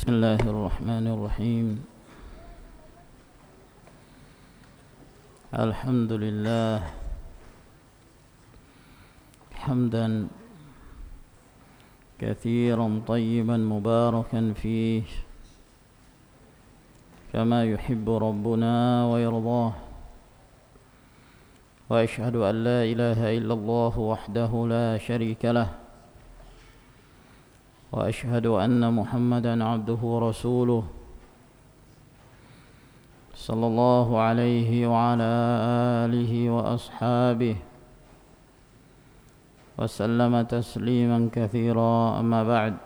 بسم الله الرحمن الرحيم. الحمد لله حمدا كثيرا طيبا مباركا فيه كما يحب ربنا ويرضاه، وأشهد أن لا إله إلا الله وحده لا شريك له، وأشهد أن محمدا عبده ورسوله صلى الله عليه وعلى آله وأصحابه وسلم تسليما كثيرا. أما بعد،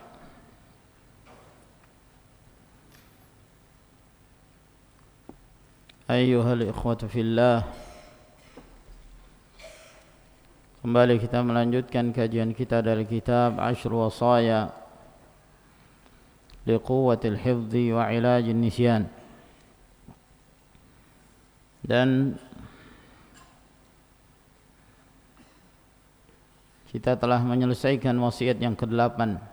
أيها الإخوة في الله، kembali kita melanjutkan kajian kita dari kitab Ashr Wasaya liquwwatil hifdzi wa ilajin nisyan. Dan kita telah menyelesaikan wasiat yang ke-8,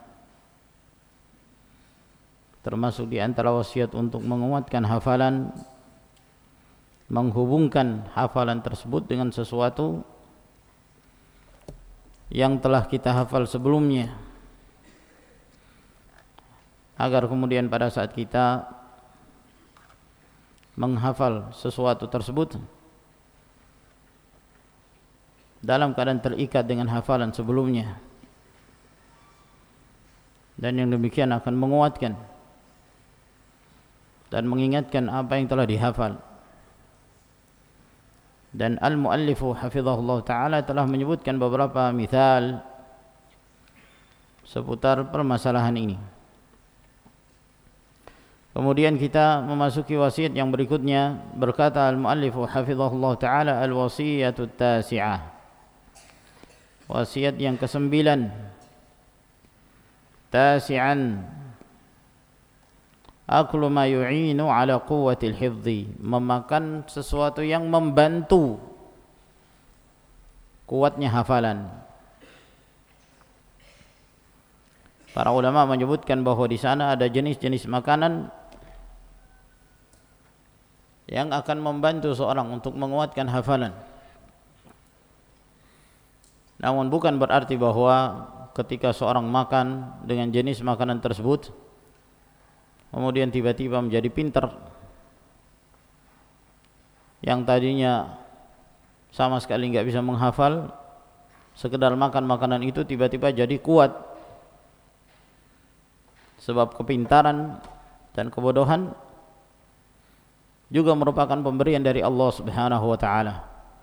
termasuk di antara wasiat untuk menguatkan hafalan, menghubungkan hafalan tersebut dengan sesuatu yang telah kita hafal sebelumnya, agar kemudian pada saat kita menghafal sesuatu tersebut dalam keadaan terikat dengan hafalan sebelumnya, dan yang demikian akan menguatkan dan mengingatkan apa yang telah dihafal. Dan al-muallifu hafizahullah ta'ala telah menyebutkan beberapa misal seputar permasalahan ini. Kemudian kita memasuki wasiat yang berikutnya. Berkata al-muallifu hafizahullah ta'ala, al-wasiyatu tasi'ah, wasiat yang ke-9. Tasi'an aklu ma yu'inu ala quwwatil hifdzi, memakan sesuatu yang membantu kuatnya hafalan. Para ulama menyebutkan bahwa di sana ada jenis-jenis makanan yang akan membantu seorang untuk menguatkan hafalan. Namun bukan berarti bahwa ketika seorang makan dengan jenis makanan tersebut kemudian tiba-tiba menjadi pintar, yang tadinya sama sekali enggak bisa menghafal, sekedar makan makanan itu tiba-tiba jadi kuat. Sebab kepintaran dan kebodohan juga merupakan pemberian dari Allah Subhanahu wa taala.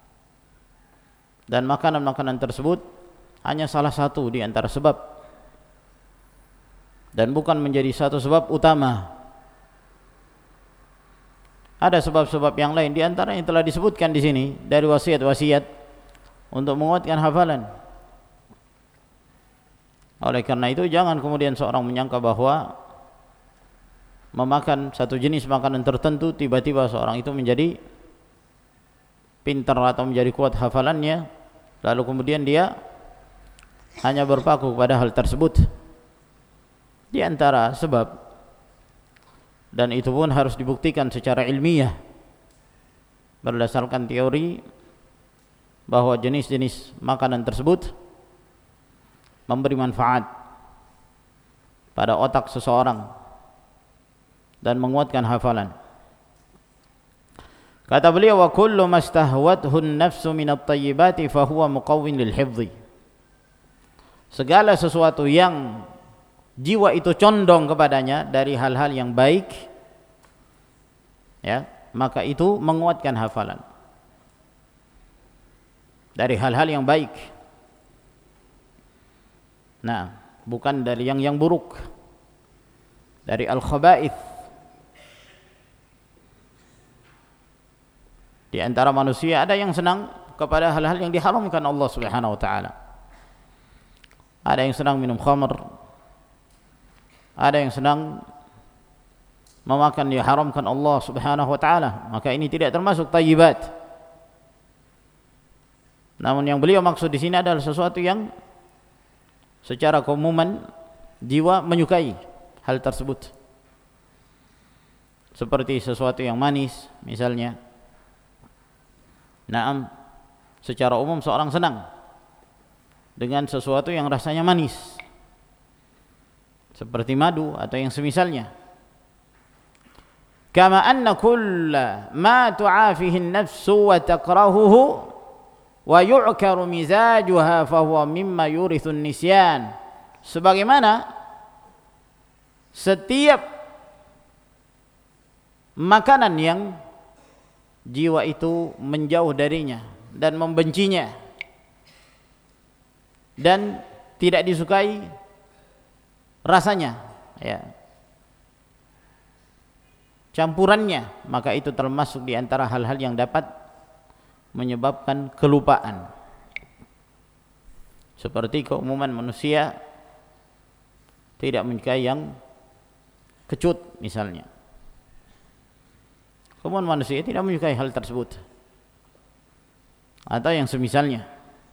Dan makanan-makanan tersebut hanya salah satu di antara sebab, dan bukan menjadi satu sebab utama. Ada sebab-sebab yang lain, di antara yang telah disebutkan di sini dari wasiat-wasiat untuk menguatkan hafalan. Oleh karena itu jangan kemudian seorang menyangka bahwa memakan satu jenis makanan tertentu tiba-tiba seorang itu menjadi pintar atau menjadi kuat hafalannya, lalu kemudian dia hanya berpaku pada hal tersebut. Di antara sebab, dan itu pun harus dibuktikan secara ilmiah berdasarkan teori, bahwa jenis-jenis makanan tersebut memberi manfaat pada otak seseorang dan menguatkan hafalan. Kata beliau, wa kullu mastahwathu an-nafsu min at-tayyibati fa huwa muqawwin lil hifdzi. Segala sesuatu yang jiwa itu condong kepadanya dari hal-hal yang baik, ya, maka itu menguatkan hafalan. Dari hal-hal yang baik. Nah, bukan dari yang buruk. Dari al-khaba'ith. Di antara manusia ada yang senang kepada hal-hal yang diharamkan Allah Subhanahu wa taala. Ada yang senang minum khamr, ada yang senang memakan yang diharamkan Allah Subhanahu wa taala, maka ini tidak termasuk thayyibat. Namun yang beliau maksud di sini adalah sesuatu yang secara keumuman jiwa menyukai hal tersebut. seperti sesuatu yang manis misalnya. Naam, secara umum seorang senang dengan sesuatu yang rasanya manis seperti madu atau yang semisalnya. Kama anna kulla ma tu'afihi an-nafsu wa takrahuhu wa yu'karu mizajuha fahuwa mimma yurithu an-nisyan. Sebagaimana setiap makanan yang jiwa itu menjauh darinya dan membencinya dan tidak disukai rasanya, ya, campurannya, maka itu termasuk di antara hal-hal yang dapat menyebabkan kelupaan. Seperti keumuman manusia tidak menyukai yang kecut misalnya. Keumuman manusia tidak menyukai hal tersebut atau yang semisalnya.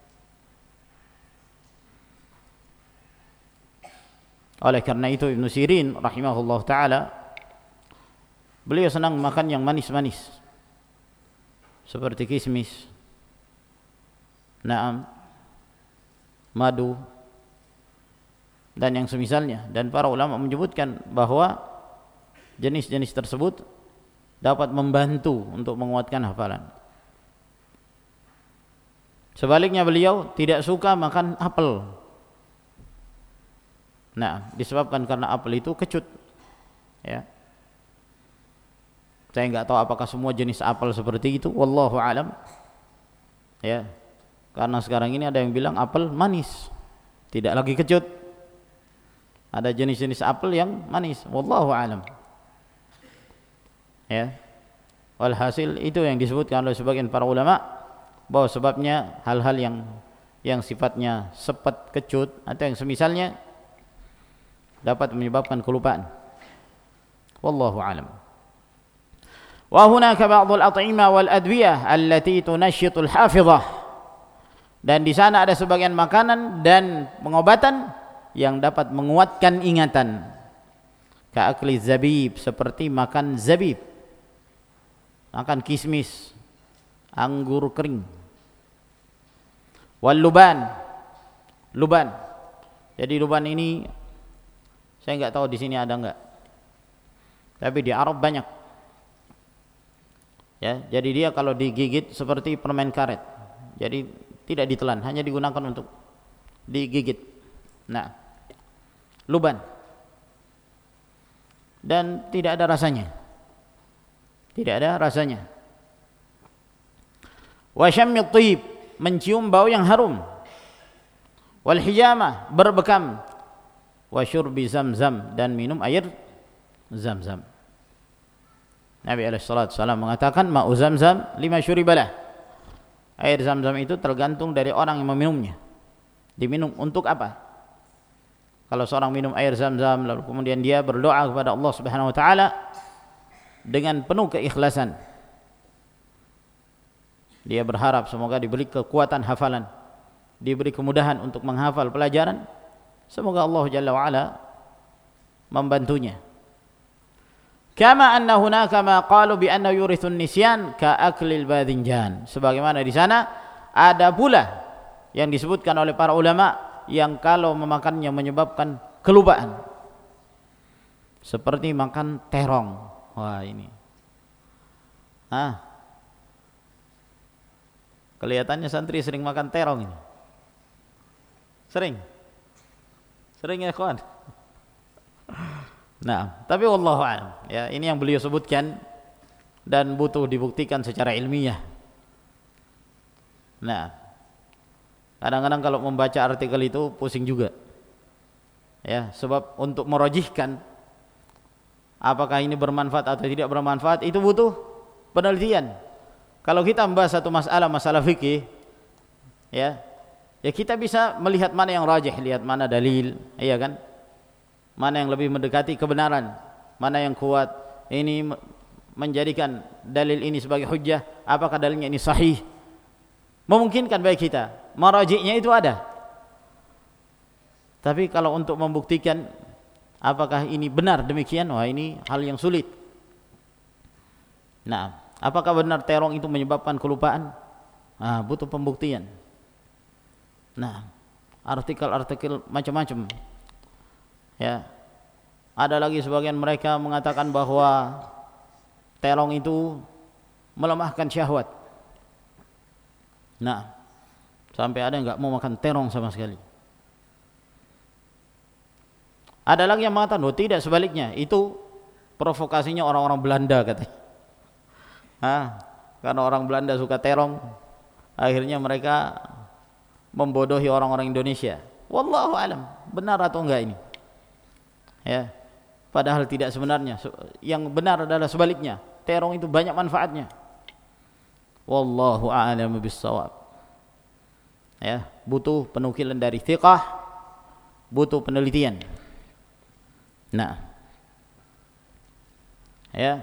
Oleh karena itu Ibnu Sirin rahimahullah ta'ala, beliau senang makan yang manis-manis seperti kismis, naam, madu dan yang semisalnya. Dan para ulama menyebutkan bahwa jenis-jenis tersebut dapat membantu untuk menguatkan hafalan. Sebaliknya beliau tidak suka makan apel. Nah, disebabkan karena apel itu kecut, ya. Saya enggak tahu apakah semua jenis apel seperti itu, wallahu alam. Ya. Karena sekarang ini ada yang bilang apel manis, tidak lagi kecut. Ada jenis-jenis apel yang manis, wallahu alam. Ya. Walhasil itu yang disebutkan oleh sebagian para ulama bahwa sebabnya hal-hal yang sifatnya sepet, kecut atau yang semisalnya dapat menyebabkan kelupaan. Wallahu alam. Wa hunaka ba'd al-at'imah wal adwiyah allati tunashshitu al-hafizah. Dan di sana ada sebagian makanan dan pengobatan yang dapat menguatkan ingatan. Ka'akli zabib, seperti makan zabib, makan kismis, anggur kering. Wal luban, luban. Jadi luban ini saya enggak tahu di sini ada enggak, tapi di Arab banyak. Ya, jadi dia kalau digigit seperti permen karet. Jadi tidak ditelan, hanya digunakan untuk digigit. Nah, luban. Dan tidak ada rasanya. Tidak ada rasanya. Wa syammi thib, mencium bau yang harum. Wal hijamah, berbekam. Wa syurbi zamzam, dan minum air zamzam. Nabi SAW mengatakan ma'u zamzam lima syuribalah. Air zamzam itu tergantung dari orang yang meminumnya. Diminum untuk apa? Kalau seorang minum air zamzam lalu kemudian dia berdoa kepada Allah Subhanahu wa taala dengan penuh keikhlasan, dia berharap semoga diberi kekuatan hafalan, diberi kemudahan untuk menghafal pelajaran, semoga Allah Jalla wa Ala membantunya. Kama anna hunaka ma qalu bi anna yurithun nisyan ka aklil badinjan. Sebagaimana di sana ada pula yang disebutkan oleh para ulama yang kalau memakannya menyebabkan kelupaan. Seperti makan terong. Wah, ini. Kelihatannya santri sering makan terong ini. Sering. Sering ya, kawan. Nah, tapi wallahu a'lam. Ya, ini yang beliau sebutkan dan butuh dibuktikan secara ilmiah. Nah, kadang-kadang kalau membaca artikel itu pusing juga. Ya, sebab untuk merojihkan apakah ini bermanfaat atau tidak bermanfaat itu butuh penelitian. Kalau kita membahas satu masalah fikih, ya kita bisa melihat mana yang rajih, lihat mana dalil, iya kan? Mana yang lebih mendekati kebenaran, mana yang kuat. Ini menjadikan dalil ini sebagai hujjah, apakah dalilnya ini sahih, memungkinkan bagi kita. Marajihnya itu ada. Tapi kalau untuk membuktikan apakah ini benar demikian, wah ini hal yang sulit. Nah, apakah benar terong itu menyebabkan kelupaan? Nah, butuh pembuktian. Nah, artikel-artikel macam-macam. Ya. Ada lagi sebagian mereka mengatakan bahwa terong itu melemahkan syahwat. Nah, sampai ada yang enggak mau makan terong sama sekali. Ada lagi yang mengatakan, oh tidak, sebaliknya, itu provokasinya orang-orang Belanda katanya. Karena orang Belanda suka terong, akhirnya mereka membodohi orang-orang Indonesia. Wallahu alam, benar atau enggak ini? Ya. Padahal tidak sebenarnya. Yang benar adalah sebaliknya. Terong itu banyak manfaatnya. Wallahu a'lam bissawab. Ya, butuh penukilan dari thiqah, butuh penelitian. Nah. Ya.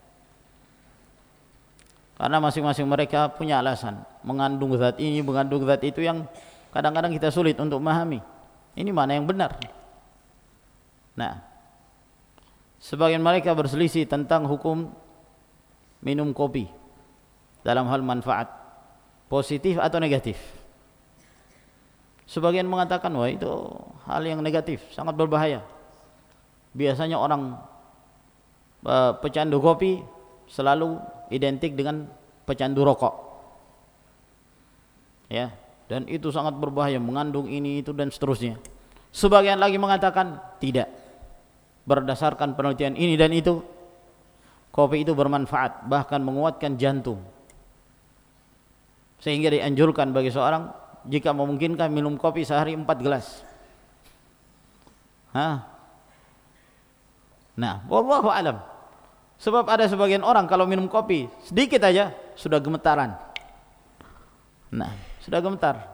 Karena masing-masing mereka punya alasan mengandung zat ini, mengandung zat itu yang kadang-kadang kita sulit untuk memahami. Ini mana yang benar? Nah, sebagian mereka berselisih tentang hukum minum kopi dalam hal manfaat, positif atau negatif. Sebagian mengatakan, wah itu hal yang negatif, sangat berbahaya. Biasanya orang pecandu kopi selalu identik dengan pecandu rokok. Ya, dan itu sangat berbahaya, mengandung ini itu dan seterusnya. Sebagian lagi mengatakan tidak. Berdasarkan penelitian ini dan itu, kopi itu bermanfaat, bahkan menguatkan jantung. Sehingga dianjurkan bagi seorang jika memungkinkan minum kopi sehari 4 gelas. Nah, wallahu alam. Sebab ada sebagian orang kalau minum kopi sedikit aja sudah gemetaran. Nah, sudah gemetar.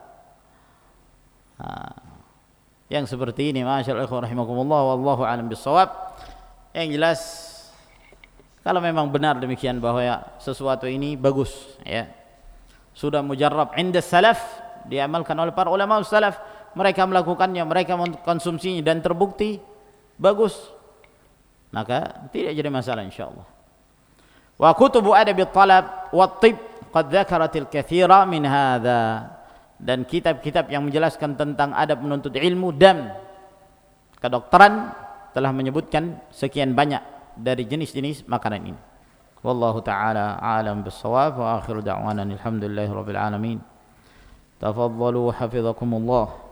Yang seperti ini, masyaallah rahimakumullah, wallahu alam bissawab. Yang jelas, kalau memang benar demikian bahwa ya, sesuatu ini bagus, ya, sudah mujarrab inda salaf, diamalkan oleh para ulama salaf, mereka melakukannya, mereka mengkonsumsinya dan terbukti bagus, maka tidak jadi masalah insyaallah. Wa kutubu adabi talab wa tib qad dzakaratil katsira min hadza, dan kitab-kitab yang menjelaskan tentang adab menuntut ilmu dan kedokteran telah menyebutkan sekian banyak dari jenis-jenis makanan ini. Wallahu taala alam bis-shawab wa akhiru da'wana alhamdulillahirabbil alamin. Tafaddalu hafizakumullah.